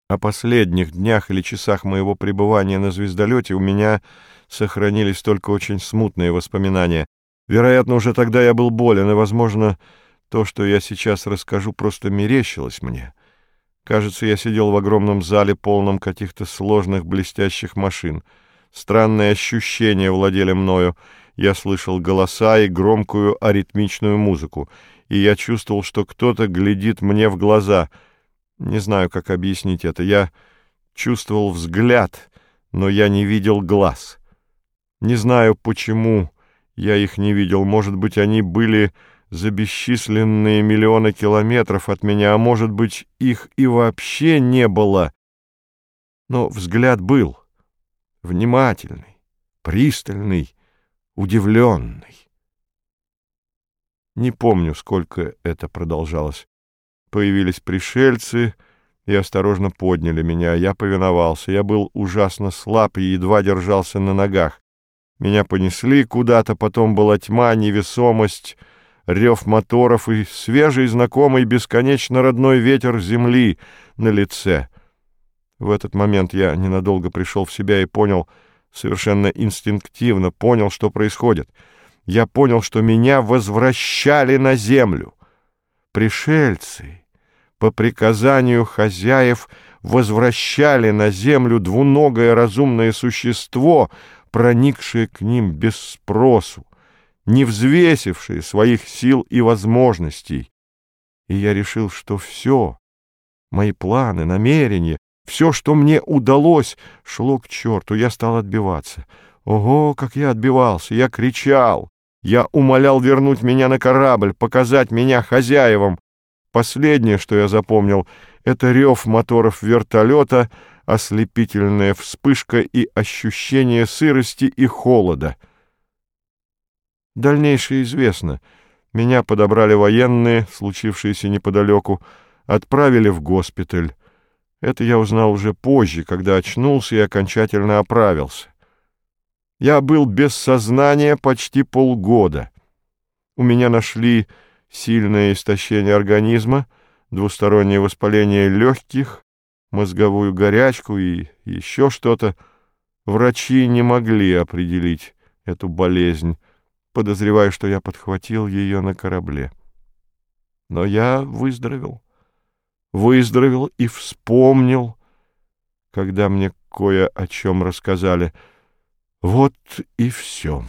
О последних днях или часах моего пребывания на звездолете у меня сохранились только очень смутные воспоминания. Вероятно, уже тогда я был болен, и, возможно, то, что я сейчас расскажу, просто мерещилось мне. Кажется, я сидел в огромном зале, полном каких-то сложных блестящих машин. Странные ощущения владели мною. Я слышал голоса и громкую аритмичную музыку, и я чувствовал, что кто-то глядит мне в глаза. Не знаю, как объяснить это. Я чувствовал взгляд, но я не видел глаз. Не знаю, почему я их не видел. Может быть, они были за бесчисленные миллионы километров от меня, а может быть, их и вообще не было. Но взгляд был внимательный, пристальный, удивленный. Не помню, сколько это продолжалось. Появились пришельцы и осторожно подняли меня. Я повиновался. Я был ужасно слаб и едва держался на ногах. Меня понесли куда-то, потом была тьма, невесомость, рев моторов и свежий, знакомый, бесконечно родной ветер земли на лице. В этот момент я ненадолго пришел в себя и понял, совершенно инстинктивно понял, что происходит. Я понял, что меня возвращали на землю. Пришельцы по приказанию хозяев возвращали на землю двуногое разумное существо, проникшее к ним без спросу, не взвесившее своих сил и возможностей. И я решил, что все, мои планы, намерения, все, что мне удалось, шло к черту. Я стал отбиваться. Ого, как я отбивался! Я кричал. Я умолял вернуть меня на корабль, показать меня хозяевам. Последнее, что я запомнил, это рев моторов вертолета, ослепительная вспышка и ощущение сырости и холода. Дальнейшее известно. Меня подобрали военные, случившиеся неподалеку, отправили в госпиталь. Это я узнал уже позже, когда очнулся и окончательно оправился. Я был без сознания почти полгода. У меня нашли сильное истощение организма, двустороннее воспаление легких, мозговую горячку и еще что-то. Врачи не могли определить эту болезнь, подозревая, что я подхватил ее на корабле. Но я выздоровел и вспомнил, когда мне кое о чем рассказали. Вот и все.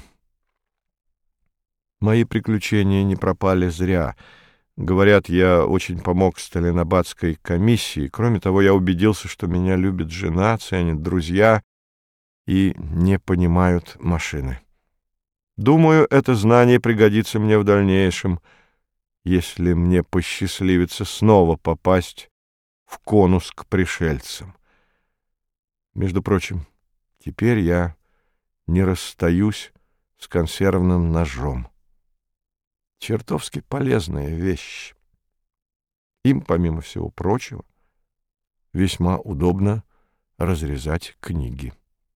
Мои приключения не пропали зря. Говорят, я очень помог Сталинобатской комиссии. Кроме того, я убедился, что меня любит жена, ценят друзья и не понимают машины. Думаю, это знание пригодится мне в дальнейшем, если мне посчастливится снова попасть в конус к пришельцам. Между прочим, теперь я не расстаюсь с консервным ножом. Чертовски полезная вещь. Им, помимо всего прочего, весьма удобно разрезать книги.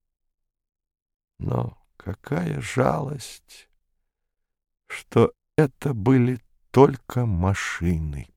Но какая жалость, что это были только машины.